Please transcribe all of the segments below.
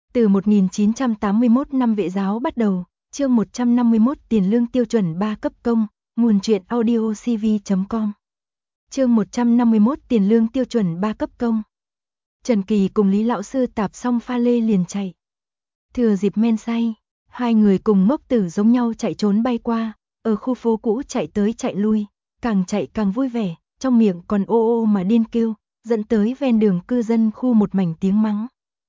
Từ 1981 năm vệ giáo bắt đầu, chương 151 tiền lương tiêu chuẩn 3 cấp công, nguồn truyện audio cv.com. Chương 151 tiền lương tiêu chuẩn 3 cấp công. Trần Kỳ cùng Lý lão sư tạp xong pha lê liền chạy. Thừa dịp men say, hai người cùng ngốc tử giống nhau chạy trốn bay qua, ở khu phố cũ chạy tới chạy lui, càng chạy càng vui vẻ, trong miệng còn ô ô mà điên kêu, dẫn tới ven đường cư dân khu một mảnh tiếng mắng.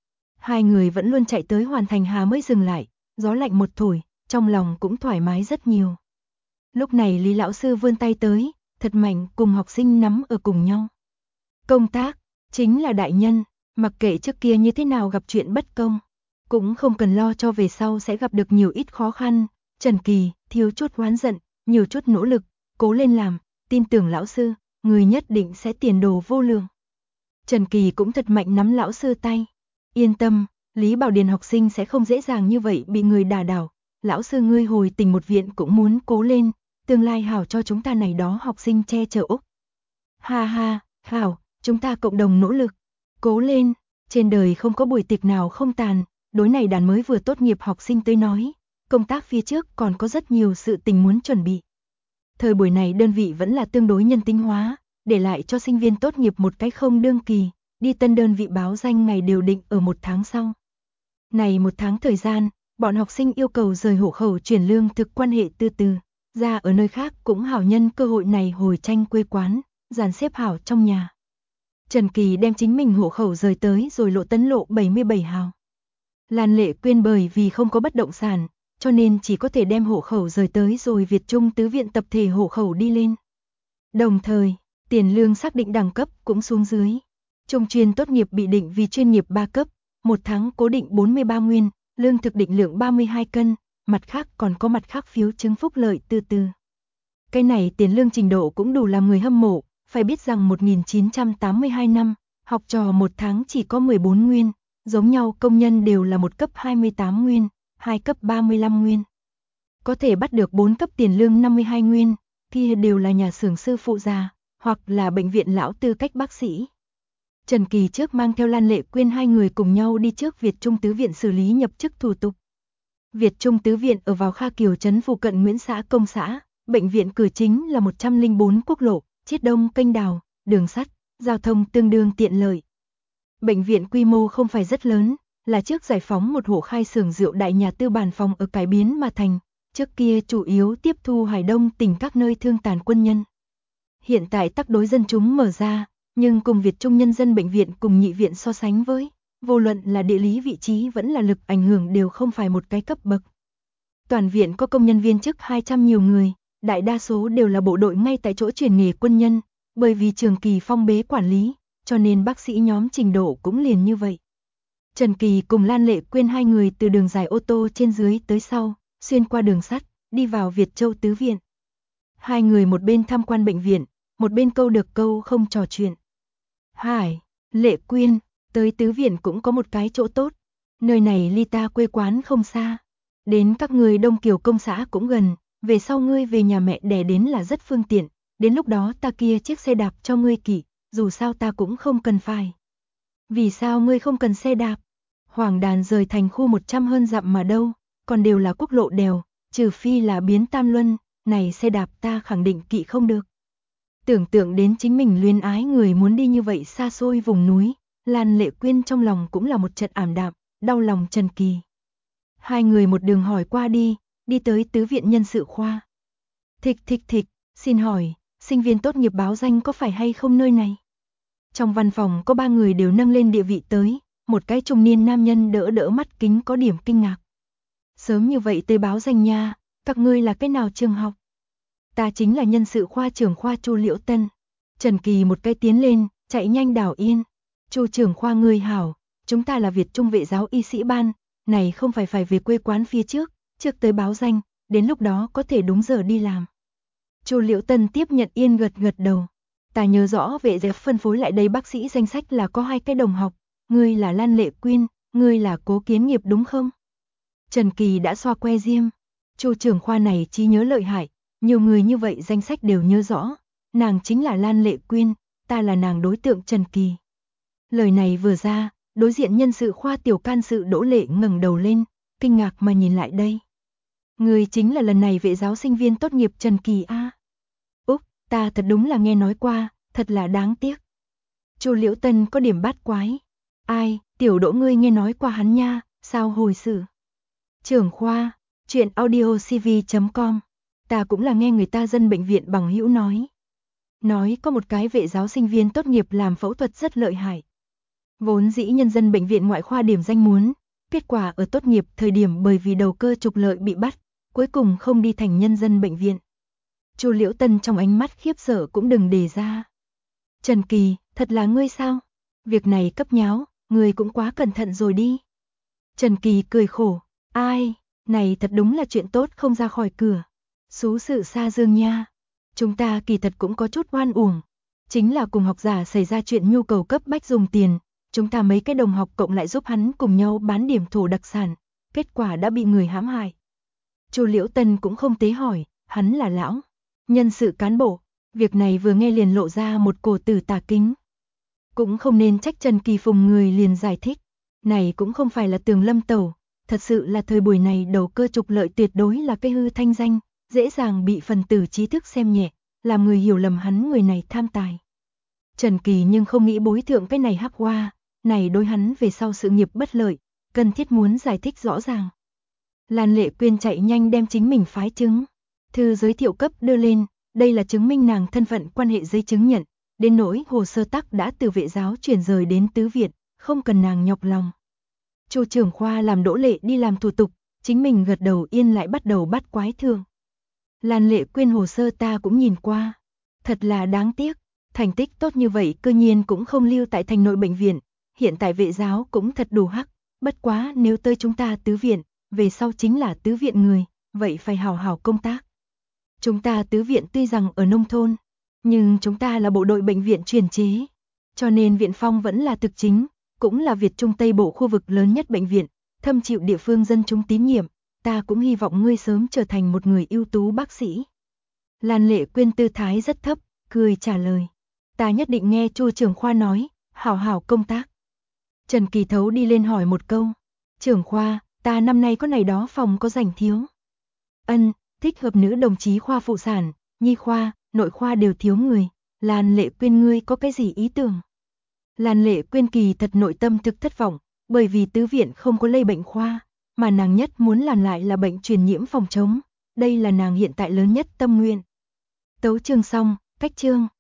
Hai người vẫn luôn chạy tới Hoàn Thành Hà mới dừng lại, gió lạnh một thổi, trong lòng cũng thoải mái rất nhiều. Lúc này Lý lão sư vươn tay tới, thật mạnh cùng học sinh nắm ở cùng nhau. Công tác, chính là đại nhân, mặc kệ trước kia như thế nào gặp chuyện bất công, cũng không cần lo cho về sau sẽ gặp được nhiều ít khó khăn. Trần Kỳ, thiếu chút oán giận, nhiều chút nỗ lực, cố lên làm, tin tưởng lão sư, người nhất định sẽ tiền đồ vô lượng. Trần Kỳ cũng thật mạnh nắm lão sư tay. Yên tâm, Lý Bảo Điền học sinh sẽ không dễ dàng như vậy bị người đả đảo. Lão sư ngươi hồi tình một viện cũng muốn cố lên, tương lai hảo cho chúng ta này đó học sinh che chở Úc. Ha ha, hảo, chúng ta cộng đồng nỗ lực, cố lên, trên đời không có buổi tiệc nào không tàn, đối này đàn mới vừa tốt nghiệp học sinh tới nói, công tác phía trước còn có rất nhiều sự tình muốn chuẩn bị. Thời buổi này đơn vị vẫn là tương đối nhân tính hóa, để lại cho sinh viên tốt nghiệp một cái không đương kỳ, đi tân đơn vị báo danh ngày đều định ở 1 tháng sau. Này 1 tháng thời gian, bọn học sinh yêu cầu rời hộ khẩu chuyển lương thực quan hệ từ từ, ra ở nơi khác cũng hảo nhân cơ hội này hồi tranh quê quán, dàn xếp hảo trong nhà. Trần Kỳ đem chính mình hộ khẩu rời tới rồi Lộ Tấn lộ 77 hào. Lan Lệ Quyên bởi vì không có bất động sản, cho nên chỉ có thể đem hộ khẩu rời tới rồi Việt Trung Tứ Viện tập thể hộ khẩu đi lên. Đồng thời, tiền lương xác định đẳng cấp cũng xuống dưới. Trung chuyên tốt nghiệp bị định vì chuyên nghiệp 3 cấp, 1 tháng cố định 43 nguyên, lương thực định lượng 32 cân, mặt khác còn có mặt khác phiếu chứng phúc lợi từ từ. Cái này tiền lương trình độ cũng đủ làm người hâm mộ, phải biết rằng 1982 năm, học trò 1 tháng chỉ có 14 nguyên, giống nhau công nhân đều là 1 cấp 28 nguyên, 2 cấp 35 nguyên. Có thể bắt được 4 cấp tiền lương 52 nguyên, thì đều là nhà xưởng sư phụ già, hoặc là bệnh viện lão tư cách bác sĩ. Trần Kỳ trước mang theo Lan Lệ Quyên hai người cùng nhau đi trước Việt Trung Tứ Viện xử lý nhập chức thủ tục. Việt Trung Tứ Viện ở vào Kha Kiều trấn phụ cận Nguyễn xã Công xã, bệnh viện cửa chính là 104 quốc lộ, chiết đông kênh đào, đường sắt, giao thông tương đương tiện lợi. Bệnh viện quy mô không phải rất lớn, là trước giải phóng một hộ khai xưởng rượu đại nhà tư bản phòng ở cải biến mà thành, trước kia chủ yếu tiếp thu Hải Đông tỉnh các nơi thương tàn quân nhân. Hiện tại tắc đối dân chúng mở ra, nhưng cùng Việt Trung Nhân dân bệnh viện cùng nhị viện so sánh với, vô luận là địa lý vị trí vẫn là lực ảnh hưởng đều không phải một cái cấp bậc. Toàn viện có công nhân viên chức 200 nhiều người, đại đa số đều là bộ đội ngay tại chỗ chuyển nghề quân nhân, bởi vì Trường Kỳ phong bế quản lý, cho nên bác sĩ nhóm trình độ cũng liền như vậy. Trần Kỳ cùng Lan Lệ Quyên hai người từ đường dài ô tô trên dưới tới sau, xuyên qua đường sắt, đi vào Việt Châu Tứ Viện. Hai người một bên tham quan bệnh viện, một bên câu được câu không trò chuyện. Hải, Lệ Quyên, tới Tứ Viện cũng có một cái chỗ tốt, nơi này ly ta quê quán không xa, đến các người Đông Kiều công xã cũng gần, về sau ngươi về nhà mẹ đẻ đến là rất phương tiện, đến lúc đó ta kia chiếc xe đạp cho ngươi kỵ, dù sao ta cũng không cần phải. Vì sao ngươi không cần xe đạp? Hoàng Đàn rời thành khu 100 hơn dặm mà đâu, còn đều là quốc lộ đèo, trừ phi là biến tam luân, này xe đạp ta khẳng định kỵ không được. Tưởng tượng đến chính mình luyến ái người muốn đi như vậy xa xôi vùng núi, Lan Lệ Quyên trong lòng cũng là một trận ảm đạm, đau lòng Trần Kỳ. Hai người một đường hỏi qua đi, đi tới Tứ Viện nhân sự khoa. Thịch, xin hỏi, sinh viên tốt nghiệp báo danh có phải hay không nơi này? Trong văn phòng có 3 người đều nâng lên địa vị tới, một cái trung niên nam nhân đỡ đỡ mắt kính có điểm kinh ngạc. Sớm như vậy tới báo danh nha, các ngươi là cái nào trường học? Ta chính là nhân sự khoa trưởng khoa Chu Liễu Tân. Trần Kỳ một cái tiến lên, chạy nhanh đảo yên. Chu trưởng khoa ngươi hảo, chúng ta là Việt Trung vệ giáo y sĩ ban, này không phải về quê quán phía trước tới báo danh, đến lúc đó có thể đúng giờ đi làm. Chu Liễu Tân tiếp nhận yên gật đầu. Ta nhớ rõ vệ giáo phân phối lại đây bác sĩ danh sách là có 2 cái đồng học, ngươi là Lan Lệ Quyên, ngươi là Cố Kiến Nghiệp đúng không? Trần Kỳ đã xoa que diêm, Chu trưởng khoa này trí nhớ lợi hại, nhiều người như vậy danh sách đều nhớ rõ, nàng chính là Lan Lệ Quyên, ta là nàng đối tượng Trần Kỳ. Lời này vừa ra, Đối diện nhân sự khoa tiểu can sự Đỗ Lệ ngẩng đầu lên, kinh ngạc mà nhìn lại đây. Người chính là lần này vệ giáo sinh viên tốt nghiệp Trần Kỳ a? Úc, ta thật đúng là nghe nói qua, thật là đáng tiếc. Chu Liễu Tân có điểm bát quái. Ai, tiểu Đỗ ngươi nghe nói qua hắn nha, sao hồi sự? Trưởng khoa, truyện audiocv.com. Ta cũng là nghe người ta dân bệnh viện bằng hữu nói. Nói có một cái vệ giáo sinh viên tốt nghiệp làm phẫu thuật rất lợi hại. Vốn dĩ nhân dân bệnh viện ngoại khoa điểm danh muốn, kết quả ở tốt nghiệp thời điểm bởi vì đầu cơ trục lợi bị bắt, cuối cùng không đi thành nhân dân bệnh viện. Chu Liễu Tân trong ánh mắt khiếp sợ cũng đừng đề ra. Trần Kỳ, thật là ngươi sao? Việc này cấp nháo, ngươi cũng quá cẩn thận rồi đi. Trần Kỳ cười khổ, ai, này thật đúng là chuyện tốt không ra khỏi cửa. Xú sự xa dương nha. Chúng ta kỳ thật cũng có chút oan uổng. Chính là cùng học giả xảy ra chuyện nhu cầu cấp bách dùng tiền. Chúng ta mấy cái đồng học cộng lại giúp hắn cùng nhau bán điểm thổ đặc sản. Kết quả đã bị người hãm hại. Chu Liễu Tân cũng không tế hỏi, hắn là lão nhân sự cán bộ. Việc này vừa nghe liền lộ ra một cổ tử tà kính. Cũng không nên trách Trần Kỳ Phùng người liền giải thích. Này cũng không phải là Tường Lâm Tẩu. Thật sự là thời buổi này đầu cơ trục lợi tuyệt đối là cái hư thanh danh. Dễ dàng bị phần tử trí thức xem nhẹ, làm người hiểu lầm hắn người này tham tài. Trần Kỳ nhưng không nghĩ bối thượng cái này hắc hoa, này đối hắn về sau sự nghiệp bất lợi, cần thiết muốn giải thích rõ ràng. Lan Lệ Quyên chạy nhanh đem chính mình phái chứng thư giới thiệu cấp đưa lên, đây là chứng minh nàng thân phận quan hệ giấy chứng nhận, đến nỗi hồ sơ tắc đã từ vệ giáo chuyển rời đến tứ viện, không cần nàng nhọc lòng. Chu trưởng khoa làm Đỗ Lệ đi làm thủ tục, chính mình gật đầu yên lại bắt đầu bắt quái thương. Lan Lệ Quyên hồ sơ ta cũng nhìn qua, thật là đáng tiếc, thành tích tốt như vậy cơ nhiên cũng không lưu tại thành nội bệnh viện, hiện tại vệ giáo cũng thật đủ hắc, bất quá nếu tới chúng ta tứ viện, về sau chính là tứ viện người, vậy phải hào hào công tác. Chúng ta tứ viện tuy rằng ở nông thôn, nhưng chúng ta là bộ đội bệnh viện truyền chế, cho nên viện phong vẫn là thực chính, cũng là Việt Trung Tây Bộ khu vực lớn nhất bệnh viện, thâm chịu địa phương dân chúng tín nhiệm. Ta cũng hy vọng ngươi sớm trở thành một người ưu tú bác sĩ. Lan Lệ Quyên tư thái rất thấp, cười trả lời. Ta nhất định nghe Chu trưởng khoa nói, hảo hảo công tác. Trần Kỳ Thấu đi lên hỏi một câu. Trưởng khoa, ta năm nay có này đó phòng có rảnh thiếu. Ân, thích hợp nữ đồng chí khoa phụ sản, nhi khoa, nội khoa đều thiếu người. Lan Lệ Quyên ngươi có cái gì ý tưởng? Lan Lệ Quyên kỳ thật nội tâm thực thất vọng, bởi vì tứ viện không có lây bệnh khoa. Mà nàng nhất muốn làm lại là bệnh truyền nhiễm phòng chống, đây là nàng hiện tại lớn nhất tâm nguyện. Tấu chương xong, cách chương.